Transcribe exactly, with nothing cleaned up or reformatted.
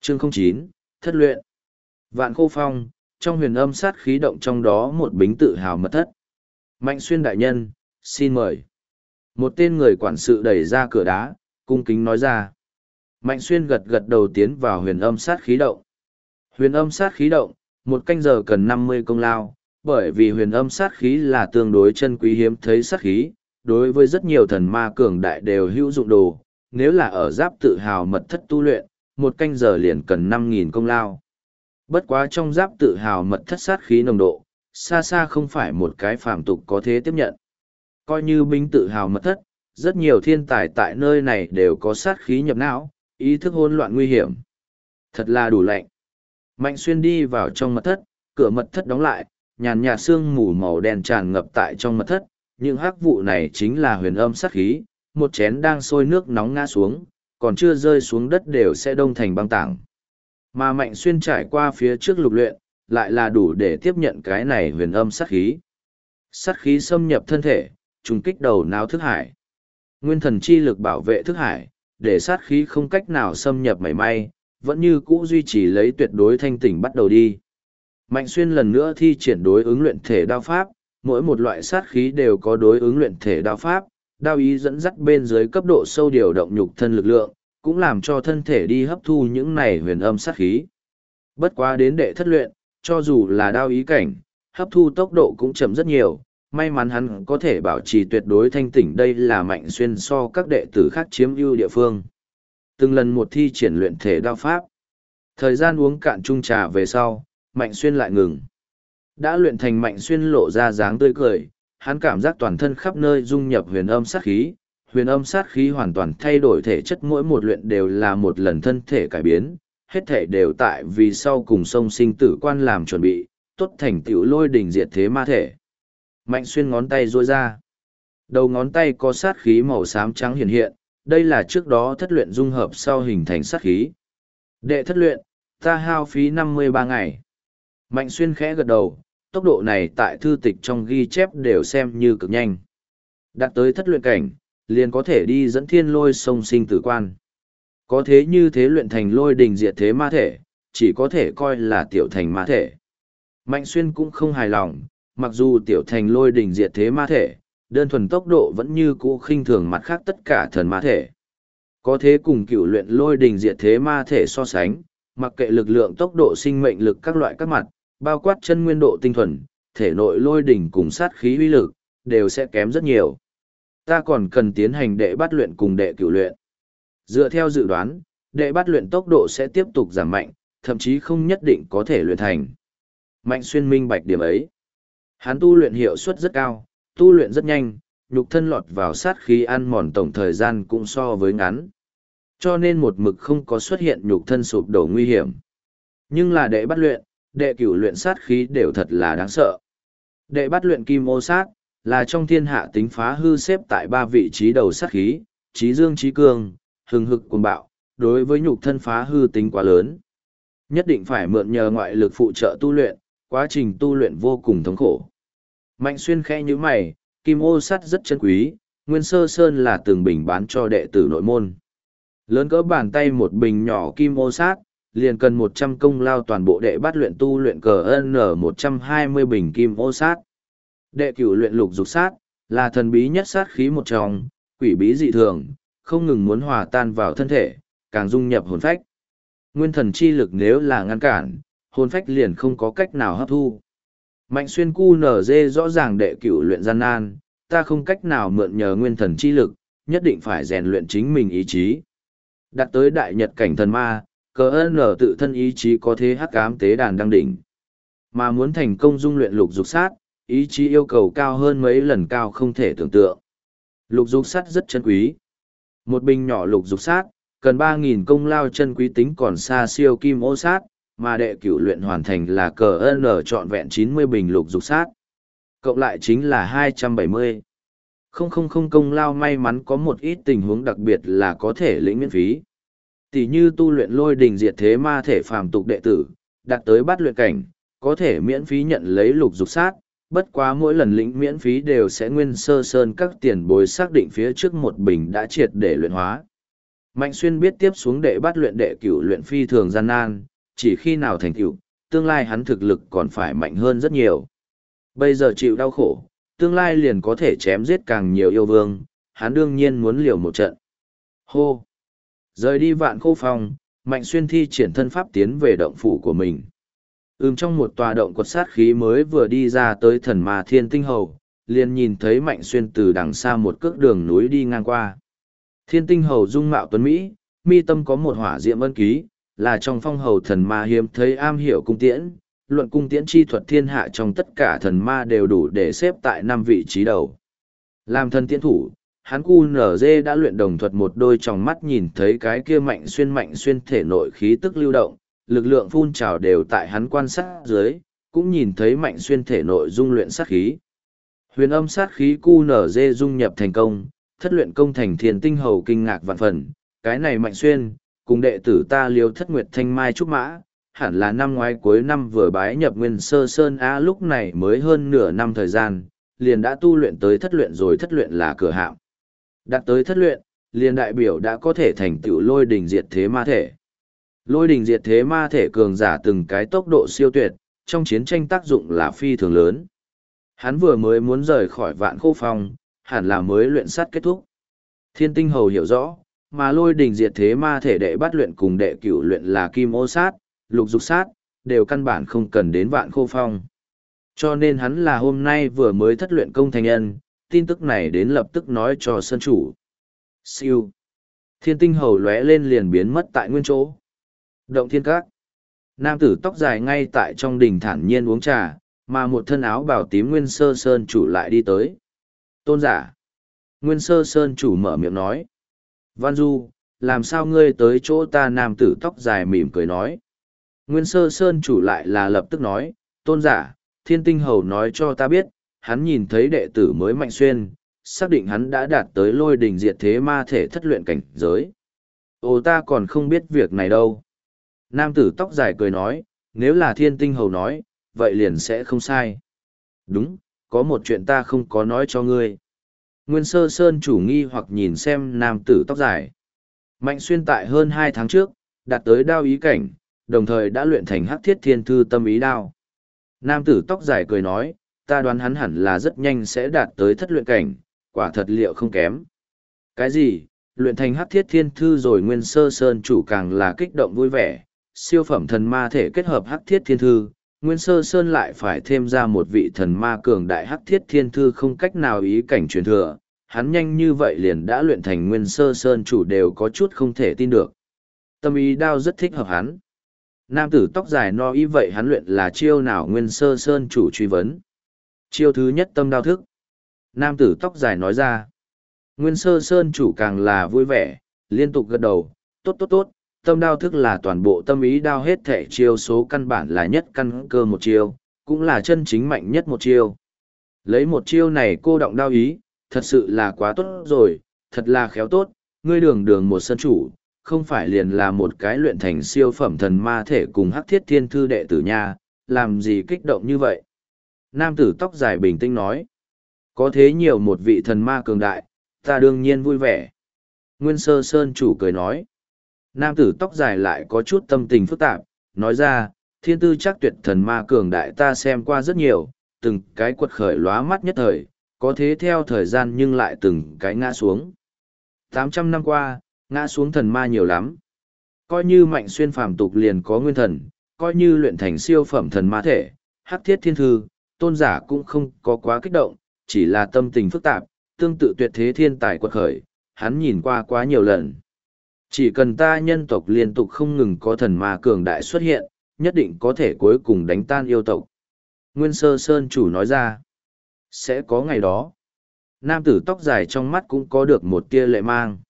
Chương không chín, Thất luyện. Vạn Khô Phong, trong huyền âm sát khí động trong đó một bính tự hào mật thất. Mạnh Xuyên đại nhân, xin mời. Một tên người quản sự đẩy ra cửa đá, cung kính nói ra. Mạnh Xuyên gật gật đầu tiến vào huyền âm sát khí động. Huyền âm sát khí động, một canh giờ cần năm mươi công lao, bởi vì huyền âm sát khí là tương đối chân quý hiếm thấy sát khí, đối với rất nhiều thần ma cường đại đều hữu dụng đồ, nếu là ở giáp tự hào mật thất tu luyện, một canh giờ liền cần năm nghìn công lao. Bất quá trong giáp tự hào mật thất sát khí nồng độ, xa xa không phải một cái phàm tục có thể tiếp nhận. Coi như binh tự hào mật thất, rất nhiều thiên tài tại nơi này đều có sát khí nhập não, ý thức hỗn loạn nguy hiểm. Thật là đủ lạnh. Mạnh Xuyên đi vào trong mật thất, cửa mật thất đóng lại, nhàn nhạt sương mù màu đen tràn ngập tại trong mật thất, những hắc vụ này chính là huyền âm sát khí, một chén đang sôi nước nóng ngã xuống, còn chưa rơi xuống đất đều sẽ đông thành băng tảng. Mà Mạnh Xuyên trải qua phía trước lục luyện, lại là đủ để tiếp nhận cái này huyền âm sát khí. Sát khí xâm nhập thân thể, trùng kích đầu não thức hải. Nguyên thần chi lực bảo vệ thức hải, để sát khí không cách nào xâm nhập mảy may, vẫn như cũ duy trì lấy tuyệt đối thanh tỉnh bắt đầu đi. Mạnh Xuyên lần nữa thi triển đối ứng luyện thể đao pháp, mỗi một loại sát khí đều có đối ứng luyện thể đao pháp, đao ý dẫn dắt bên dưới cấp độ sâu điều động nhục thân lực lượng, cũng làm cho thân thể đi hấp thu những này huyền âm sát khí. Bất quá đến đệ thất luyện, cho dù là đao ý cảnh, hấp thu tốc độ cũng chậm rất nhiều, may mắn hắn có thể bảo trì tuyệt đối thanh tỉnh, đây là Mạnh Xuyên so các đệ tử khác chiếm ưu địa phương. Từng lần một thi triển luyện thể đao pháp. Thời gian uống cạn chung trà về sau, Mạnh Xuyên lại ngừng. Đã luyện thành Mạnh Xuyên lộ ra dáng tươi cười, hắn cảm giác toàn thân khắp nơi dung nhập huyền âm sát khí, huyền âm sát khí hoàn toàn thay đổi thể chất, mỗi một luyện đều là một lần thân thể cải biến, hết thể đều tại vì sau cùng sông sinh tử quan làm chuẩn bị, tốt thành tựu lôi đỉnh diệt thế ma thể. Mạnh Xuyên ngón tay duỗi ra. Đầu ngón tay có sát khí màu xám trắng hiện hiện, đây là trước đó thất luyện dung hợp sau hình thành sát khí. Đệ thất luyện, ta hao phí năm mươi ba ngày. Mạnh Xuyên khẽ gật đầu, tốc độ này tại thư tịch trong ghi chép đều xem như cực nhanh. Đạt tới thất luyện cảnh, liền có thể đi dẫn thiên lôi sông sinh tử quan. Có thế như thế luyện thành lôi đình diệt thế ma thể, chỉ có thể coi là tiểu thành ma thể. Mạnh Xuyên cũng không hài lòng, mặc dù tiểu thành lôi đình diệt thế ma thể, đơn thuần tốc độ vẫn như cũ khinh thường mặt khác tất cả thần ma thể. Có thế cùng cựu luyện lôi đình diệt thế ma thể so sánh, mặc kệ lực lượng tốc độ sinh mệnh lực các loại các mặt, bao quát chân nguyên độ tinh thuần, thể nội lôi đỉnh cùng sát khí uy lực, đều sẽ kém rất nhiều. Ta còn cần tiến hành đệ bát luyện cùng đệ cửu luyện. Dựa theo dự đoán, đệ bát luyện tốc độ sẽ tiếp tục giảm mạnh, thậm chí không nhất định có thể luyện thành. Mạnh Xuyên minh bạch điểm ấy. Hắn tu luyện hiệu suất rất cao, tu luyện rất nhanh, nhục thân lọt vào sát khí ăn mòn tổng thời gian cũng so với ngắn. Cho nên một mực không có xuất hiện nhục thân sụp đổ nguy hiểm. Nhưng là đệ bát luyện, đệ cửu luyện sát khí đều thật là đáng sợ. Đệ bát luyện kim ô sát, là trong thiên hạ tính phá hư xếp tại ba vị trí đầu sát khí, trí dương trí cường, hừng hực cuồng bạo, đối với nhục thân phá hư tính quá lớn. Nhất định phải mượn nhờ ngoại lực phụ trợ tu luyện, quá trình tu luyện vô cùng thống khổ. Mạnh Xuyên khẽ như mày, kim ô sắt rất chân quý, Nguyên Sơ Sơn là từng bình bán cho đệ tử nội môn. Lớn cỡ bàn tay một bình nhỏ kim ô sát, liền cần một trăm công lao toàn bộ đệ bát luyện tu luyện cờ N một trăm hai mươi bình kim ô sát. Đệ cửu luyện lục dục sát, là thần bí nhất sát khí một trong, quỷ bí dị thường, không ngừng muốn hòa tan vào thân thể, càng dung nhập hồn phách. Nguyên thần chi lực nếu là ngăn cản, hồn phách liền không có cách nào hấp thu. Mạnh Xuyên cu nở dê rõ ràng đệ cửu luyện gian nan, ta không cách nào mượn nhờ nguyên thần chi lực, nhất định phải rèn luyện chính mình ý chí. Đạt tới đại nhật cảnh thần ma, cờ nở tự thân ý chí có thế hắc ám tế đàn đăng đỉnh. Mà muốn thành công dung luyện lục dục sát, ý chí yêu cầu cao hơn mấy lần cao không thể tưởng tượng. Lục dục sát rất chân quý. Một bình nhỏ lục dục sát, cần ba nghìn công lao chân quý tính còn xa siêu kim ô sát, mà đệ cửu luyện hoàn thành là cờ N trọn vẹn chín mươi bình lục dục sát. Cộng lại chính là hai trăm bảy mươi. Không không không công lao may mắn có một ít tình huống đặc biệt là có thể lĩnh miễn phí. Tỷ như tu luyện lôi đình diệt thế ma thể phàm tục đệ tử, đạt tới bát luyện cảnh, có thể miễn phí nhận lấy lục dục sát, bất quá mỗi lần lĩnh miễn phí đều sẽ Nguyên Sơ Sơn các tiền bối xác định phía trước một bình đã triệt để luyện hóa. Mạnh Xuyên biết tiếp xuống đệ bắt luyện đệ cửu luyện phi thường gian nan, chỉ khi nào thành tựu, tương lai hắn thực lực còn phải mạnh hơn rất nhiều. Bây giờ chịu đau khổ, tương lai liền có thể chém giết càng nhiều yêu vương, hắn đương nhiên muốn liều một trận. Hô! Rời đi Vạn Khô Phong, Mạnh Xuyên thi triển thân pháp tiến về động phủ của mình. Ừm trong một tòa động quật sát khí mới vừa đi ra tới thần ma Thiên Tinh Hầu, liền nhìn thấy Mạnh Xuyên từ đằng xa một cước đường núi đi ngang qua. Thiên Tinh Hầu dung mạo tuấn Mỹ, mi tâm có một hỏa diệm ân ký, là trong phong hầu thần ma hiếm thấy am hiểu cung tiễn, luận cung tiễn chi thuật thiên hạ trong tất cả thần ma đều đủ để xếp tại năm vị trí đầu. Làm thần tiễn thủ, hắn cu nở dê đã luyện đồng thuật một đôi tròng mắt nhìn thấy cái kia Mạnh Xuyên Mạnh Xuyên thể nội khí tức lưu động, lực lượng phun trào đều tại hắn quan sát dưới, cũng nhìn thấy Mạnh Xuyên thể nội dung luyện sát khí. Huyền âm sát khí cu nở dê dung nhập thành công, thất luyện công thành Thiên Tinh Hầu kinh ngạc vạn phần, cái này Mạnh Xuyên, cùng đệ tử ta Liêu Thất Nguyệt Thanh Mai Trúc Mã, hẳn là năm ngoái cuối năm vừa bái nhập Nguyên Sơ Sơn Á, lúc này mới hơn nửa năm thời gian, liền đã tu luyện tới thất luyện rồi, thất luyện là cửa hạng. Đạt tới thất luyện, liền đại biểu đã có thể thành tựu lôi đỉnh diệt thế ma thể. Lôi đỉnh diệt thế ma thể cường giả từng cái tốc độ siêu tuyệt, trong chiến tranh tác dụng là phi thường lớn. Hắn vừa mới muốn rời khỏi Vạn Khô Phong, hẳn là mới luyện sát kết thúc. Thiên Tinh Hầu hiểu rõ, mà lôi đỉnh diệt thế ma thể đệ bắt luyện cùng đệ cửu luyện là kim ô sát, lục dục sát, đều căn bản không cần đến Vạn Khô Phong. Cho nên hắn là hôm nay vừa mới thất luyện công thành nhân, tin tức này đến lập tức nói cho sơn chủ. Siêu. Thiên Tinh Hầu lóe lên liền biến mất tại nguyên chỗ. Động thiên các. Nam tử tóc dài ngay tại trong đình thản nhiên uống trà, mà một thân áo bào tím Nguyên Sơ Sơn chủ lại đi tới. Tôn giả. Nguyên Sơ Sơn chủ mở miệng nói. Văn Du, làm sao ngươi tới chỗ ta? Nam tử tóc dài mỉm cười nói. Nguyên Sơ Sơn chủ lại là lập tức nói, tôn giả, Thiên Tinh Hầu nói cho ta biết, hắn nhìn thấy đệ tử mới Mạnh Xuyên, xác định hắn đã đạt tới lôi đỉnh diệt thế ma thể thất luyện cảnh giới. Ồ, ta còn không biết việc này đâu. Nam tử tóc dài cười nói, nếu là Thiên Tinh Hầu nói, vậy liền sẽ không sai. Đúng, có một chuyện ta không có nói cho ngươi. Nguyên Sơ Sơn chủ nghi hoặc nhìn xem nam tử tóc dài. Mạnh Xuyên tại hơn hai tháng trước, đạt tới đao ý cảnh, đồng thời đã luyện thành Hắc Thiết Thiên Thư tâm ý đao. Nam tử tóc dài cười nói, ta đoán hắn hẳn là rất nhanh sẽ đạt tới thất luyện cảnh, quả thật liệu không kém. Cái gì, luyện thành Hắc Thiết Thiên Thư rồi? Nguyên Sơ Sơn chủ càng là kích động vui vẻ, siêu phẩm thần ma thể kết hợp Hắc Thiết Thiên Thư, Nguyên Sơ Sơn lại phải thêm ra một vị thần ma cường đại Hắc Thiết Thiên Thư không cách nào ý cảnh truyền thừa, hắn nhanh như vậy liền đã luyện thành. Nguyên Sơ Sơn chủ đều có chút không thể tin được. Tâm ý đao rất thích hợp hắn. Nam tử tóc dài no ý vậy hắn luyện là chiêu nào? Nguyên Sơ Sơn chủ truy vấn. Chiêu thứ nhất tâm đao thức. Nam tử tóc dài nói ra. Nguyên Sơ Sơn chủ càng là vui vẻ, liên tục gật đầu, tốt tốt tốt, tâm đao thức là toàn bộ tâm ý đao hết thể chiêu số căn bản là nhất căn cơ một chiêu, cũng là chân chính mạnh nhất một chiêu. Lấy một chiêu này cô động đao ý, thật sự là quá tốt rồi, thật là khéo tốt, ngươi đường đường một sơn chủ, không phải liền là một cái luyện thành siêu phẩm thần ma thể cùng Hắc Thiết Thiên Thư đệ tử nha, làm gì kích động như vậy? Nam tử tóc dài bình tĩnh nói, có thế nhiều một vị thần ma cường đại, ta đương nhiên vui vẻ. Nguyên Sơ Sơn chủ cười nói, nam tử tóc dài lại có chút tâm tình phức tạp, nói ra, thiên tư chắc tuyệt thần ma cường đại ta xem qua rất nhiều, từng cái quật khởi lóa mắt nhất thời, có thế theo thời gian nhưng lại từng cái ngã xuống. tám trăm năm qua, ngã xuống thần ma nhiều lắm. Coi như Mạnh Xuyên phàm tục liền có nguyên thần, coi như luyện thành siêu phẩm thần ma thể, Hắc Thiết Thiên Thư, tôn giả cũng không có quá kích động, chỉ là tâm tình phức tạp, tương tự tuyệt thế thiên tài quật khởi, hắn nhìn qua quá nhiều lần. Chỉ cần ta nhân tộc liên tục không ngừng có thần ma cường đại xuất hiện, nhất định có thể cuối cùng đánh tan yêu tộc. Nguyên Sơ Sơn chủ nói ra, sẽ có ngày đó. Nam tử tóc dài trong mắt cũng có được một tia lệ mang.